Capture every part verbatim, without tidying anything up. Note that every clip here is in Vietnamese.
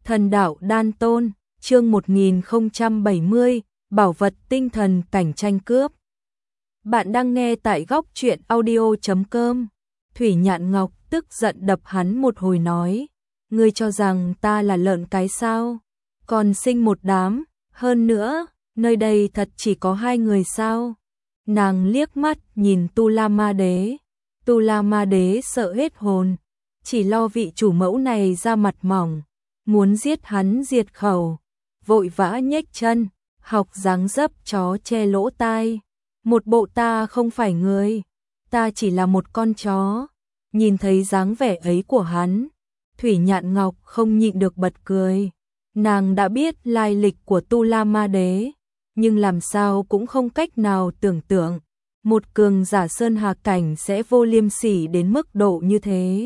Thần đạo đan tôn, chương một nghìn không trăm bảy mươi, bảo vật tinh thần cảnh tranh cướp. Bạn đang nghe tại góc truyện audio chấm com. Thủy Nhạn Ngọc tức giận đập hắn một hồi nói, ngươi cho rằng ta là lợn cái sao? Còn sinh một đám, hơn nữa, nơi đây thật chỉ có hai người sao? Nàng liếc mắt nhìn Tu La Ma Đế. Tu La Ma Đế sợ hết hồn, chỉ lo vị chủ mẫu này ra mặt mỏng, muốn giết hắn diệt khẩu, vội vã nhếch chân, học dáng dấp chó che lỗ tai. Một bộ ta không phải người, ta chỉ là một con chó. Nhìn thấy dáng vẻ ấy của hắn, Thủy Nhạn Ngọc không nhịn được bật cười. Nàng đã biết lai lịch của Tu La Ma Đế, nhưng làm sao cũng không cách nào tưởng tượng một cường giả sơn hà cảnh sẽ vô liêm sỉ đến mức độ như thế.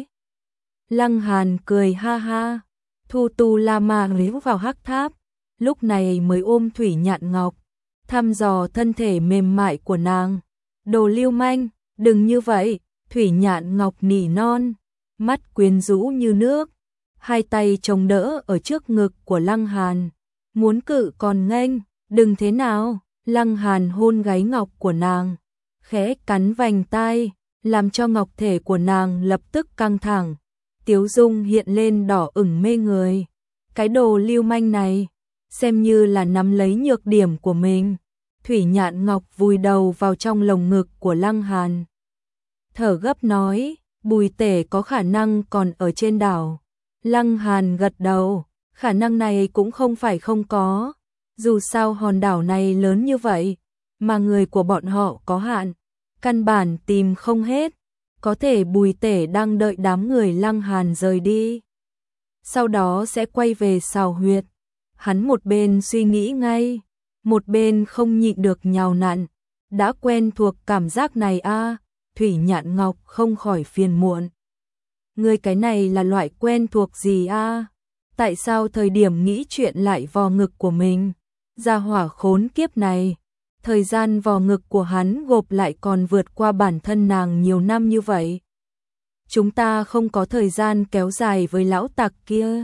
Lăng Hàn cười ha ha, thu Tu La Ma Đế vào hắc tháp, lúc này mới ôm Thủy Nhạn Ngọc, thăm dò thân thể mềm mại của nàng. Đồ lưu manh, đừng như vậy. Thủy Nhạn Ngọc nỉ non, mắt quyến rũ như nước, hai tay chống đỡ ở trước ngực của Lăng Hàn, muốn cự còn nghênh. Đừng thế nào. Lăng Hàn hôn gáy ngọc của nàng, khẽ cắn vành tai, làm cho ngọc thể của nàng lập tức căng thẳng, tiếu dung hiện lên đỏ ửng mê người. Cái đồ lưu manh này, xem như là nắm lấy nhược điểm của mình. Thủy Nhạn Ngọc vùi đầu vào trong lồng ngực của Lăng Hàn, thở gấp nói, Bùi Tể có khả năng còn ở trên đảo. Lăng Hàn gật đầu, khả năng này cũng không phải không có. Dù sao hòn đảo này lớn như vậy, mà người của bọn họ có hạn, căn bản tìm không hết. Có thể Bùi Tể đang đợi đám người Lăng Hàn rời đi, sau đó sẽ quay về Sào Huyệt. Hắn một bên suy nghĩ ngay, một bên không nhịn được nhào nặn. Đã quen thuộc cảm giác này a. À, Thủy Nhạn Ngọc không khỏi phiền muộn. Ngươi cái này là loại quen thuộc gì a? À? Tại sao thời điểm nghĩ chuyện lại vò ngực của mình? Gia hỏa khốn kiếp này, thời gian vò ngực của hắn gộp lại còn vượt qua bản thân nàng nhiều năm như vậy. Chúng ta không có thời gian kéo dài với lão tặc kia.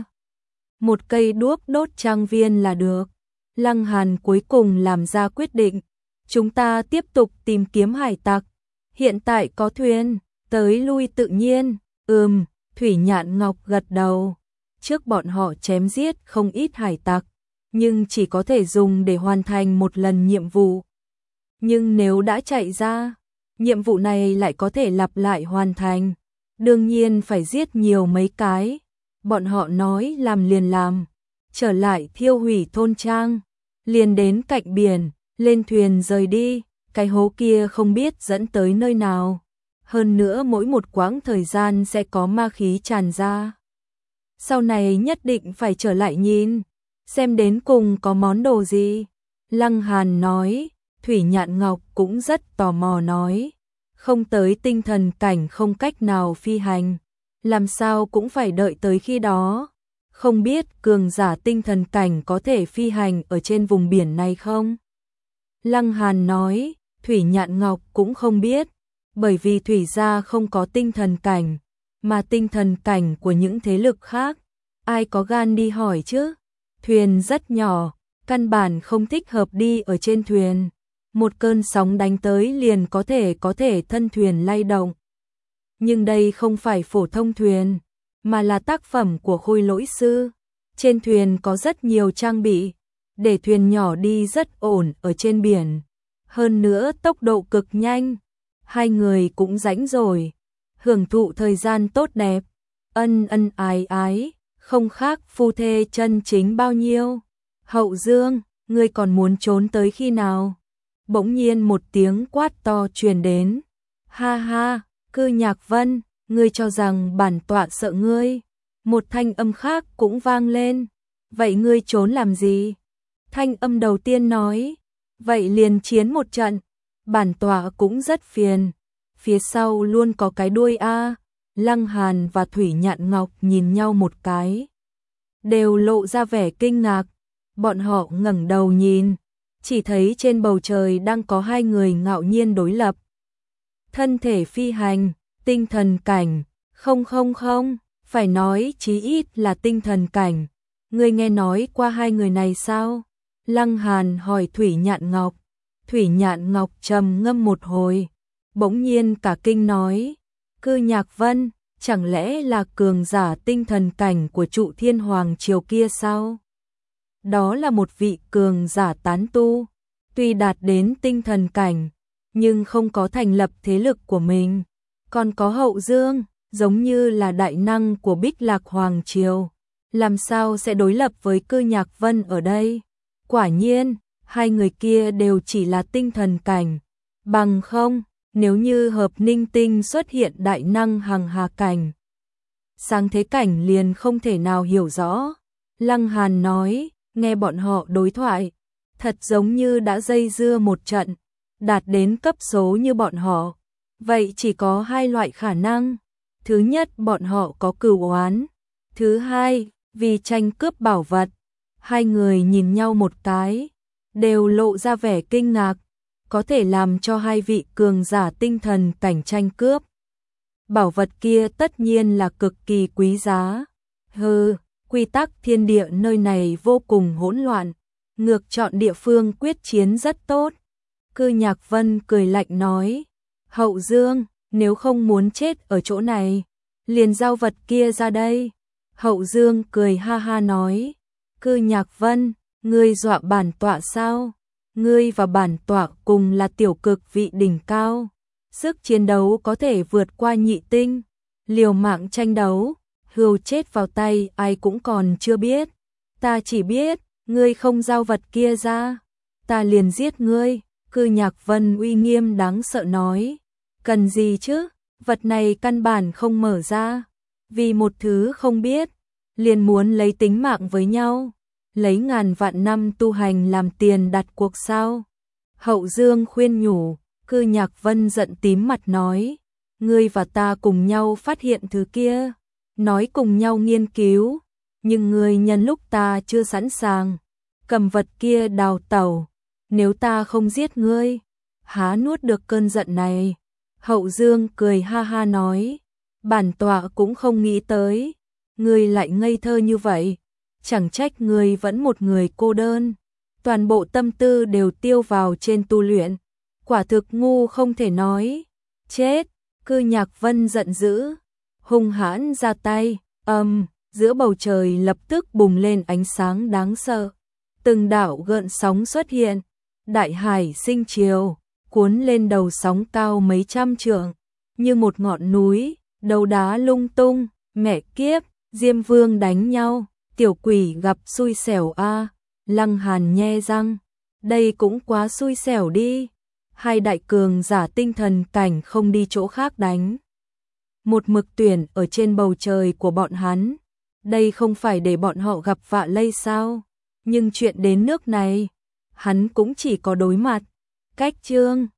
Một cây đuốc đốt trang viên là được. Lăng Hàn cuối cùng làm ra quyết định. Chúng ta tiếp tục tìm kiếm hải tặc. Hiện tại có thuyền, tới lui tự nhiên. Ừm, Thủy Nhạn Ngọc gật đầu. Trước bọn họ chém giết không ít hải tặc, nhưng chỉ có thể dùng để hoàn thành một lần nhiệm vụ. Nhưng nếu đã chạy ra, nhiệm vụ này lại có thể lặp lại hoàn thành. Đương nhiên phải giết nhiều mấy cái. Bọn họ nói làm liền làm. Trở lại thiêu hủy thôn trang, liền đến cạnh biển, lên thuyền rời đi. Cái hố kia không biết dẫn tới nơi nào. Hơn nữa mỗi một quãng thời gian sẽ có ma khí tràn ra. Sau này nhất định phải trở lại nhìn, xem đến cùng có món đồ gì. Lăng Hàn nói. Thủy Nhạn Ngọc cũng rất tò mò nói, không tới tinh thần cảnh không cách nào phi hành, làm sao cũng phải đợi tới khi đó. Không biết cường giả tinh thần cảnh có thể phi hành ở trên vùng biển này không? Lăng Hàn nói. Thủy Nhạn Ngọc cũng không biết, bởi vì Thủy gia không có tinh thần cảnh, mà tinh thần cảnh của những thế lực khác, ai có gan đi hỏi chứ? Thuyền rất nhỏ, căn bản không thích hợp đi ở trên thuyền. Một cơn sóng đánh tới liền có thể có thể thân thuyền lay động. Nhưng đây không phải phổ thông thuyền, mà là tác phẩm của Khôi Lỗi sư. Trên thuyền có rất nhiều trang bị, để thuyền nhỏ đi rất ổn ở trên biển. Hơn nữa tốc độ cực nhanh. Hai người cũng rảnh rồi, hưởng thụ thời gian tốt đẹp, ân ân ái ái, không khác phu thê chân chính bao nhiêu. Hậu Dương, ngươi còn muốn trốn tới khi nào? Bỗng nhiên một tiếng quát to truyền đến. Ha ha, Cư Nhạc Vân, ngươi cho rằng bản tọa sợ ngươi? Một thanh âm khác cũng vang lên. Vậy ngươi trốn làm gì? Thanh âm đầu tiên nói. Vậy liền chiến một trận. Bản tọa cũng rất phiền. Phía sau luôn có cái đuôi a. Lăng Hàn và Thủy Nhạn Ngọc nhìn nhau một cái, đều lộ ra vẻ kinh ngạc. Bọn họ ngẩng đầu nhìn, chỉ thấy trên bầu trời đang có hai người ngạo nhiên đối lập. Thân thể phi hành, tinh thần cảnh, không không không, phải nói chí ít là tinh thần cảnh. Ngươi nghe nói qua hai người này sao? Lăng Hàn hỏi Thủy Nhạn Ngọc. Thủy Nhạn Ngọc trầm ngâm một hồi, bỗng nhiên cả kinh nói, Cư Nhạc Vân, chẳng lẽ là cường giả tinh thần cảnh của Trụ Thiên Hoàng triều kia sao? Đó là một vị cường giả tán tu, tuy đạt đến tinh thần cảnh, nhưng không có thành lập thế lực của mình. Còn có Hậu Dương, giống như là đại năng của Bích Lạc Hoàng triều, làm sao sẽ đối lập với Cư Nhạc Vân ở đây? Quả nhiên, hai người kia đều chỉ là tinh thần cảnh, bằng không, nếu như Hợp Ninh Tinh xuất hiện đại năng hằng hà cảnh, sáng thế cảnh liền không thể nào hiểu rõ. Lăng Hàn nói, nghe bọn họ đối thoại, thật giống như đã dây dưa một trận, đạt đến cấp số như bọn họ. Vậy chỉ có hai loại khả năng. Thứ nhất, bọn họ có cừu oán. Thứ hai, vì tranh cướp bảo vật. Hai người nhìn nhau một cái, đều lộ ra vẻ kinh ngạc, có thể làm cho hai vị cường giả tinh thần cảnh tranh cướp. Bảo vật kia tất nhiên là cực kỳ quý giá. Hừ, quy tắc thiên địa nơi này vô cùng hỗn loạn, ngược chọn địa phương quyết chiến rất tốt. Cư Nhạc Vân cười lạnh nói, Hậu Dương, nếu không muốn chết ở chỗ này, liền giao vật kia ra đây. Hậu Dương cười ha ha nói, Cư Nhạc Vân, ngươi dọa bản tọa sao? Ngươi và bản tọa cùng là tiểu cực vị đỉnh cao, sức chiến đấu có thể vượt qua nhị tinh, liều mạng tranh đấu, hươu chết vào tay ai cũng còn chưa biết. Ta chỉ biết, ngươi không giao vật kia ra, ta liền giết ngươi. Cư Nhạc Vân uy nghiêm đáng sợ nói, cần gì chứ, vật này căn bản không mở ra, vì một thứ không biết, liền muốn lấy tính mạng với nhau, lấy ngàn vạn năm tu hành làm tiền đặt cuộc sao? Hậu Dương khuyên nhủ. Cư Nhạc Vân giận tím mặt nói, ngươi và ta cùng nhau phát hiện thứ kia, nói cùng nhau nghiên cứu, nhưng ngươi nhân lúc ta chưa sẵn sàng, cầm vật kia đào tẩu, nếu ta không giết ngươi, há nuốt được cơn giận này. Hậu Dương cười ha ha nói, bản tọa cũng không nghĩ tới, ngươi lại ngây thơ như vậy, chẳng trách ngươi vẫn một người cô đơn, toàn bộ tâm tư đều tiêu vào trên tu luyện, quả thực ngu không thể nói. Chết! Cư Nhạc Vân giận dữ, hung hãn ra tay, âm, um, giữa bầu trời lập tức bùng lên ánh sáng đáng sợ, từng đạo gợn sóng xuất hiện, đại hải sinh chiều, cuốn lên đầu sóng cao mấy trăm trượng, như một ngọn núi, đầu đá lung tung. Mẹ kiếp, Diêm Vương đánh nhau, tiểu quỷ gặp xui xẻo a. À. Lăng Hàn nhe răng, đây cũng quá xui xẻo đi, hai đại cường giả tinh thần cảnh không đi chỗ khác đánh, một mực tuyển ở trên bầu trời của bọn hắn, đây không phải để bọn họ gặp vạ lây sao? Nhưng chuyện đến nước này, hắn cũng chỉ có đối mặt. Cách chương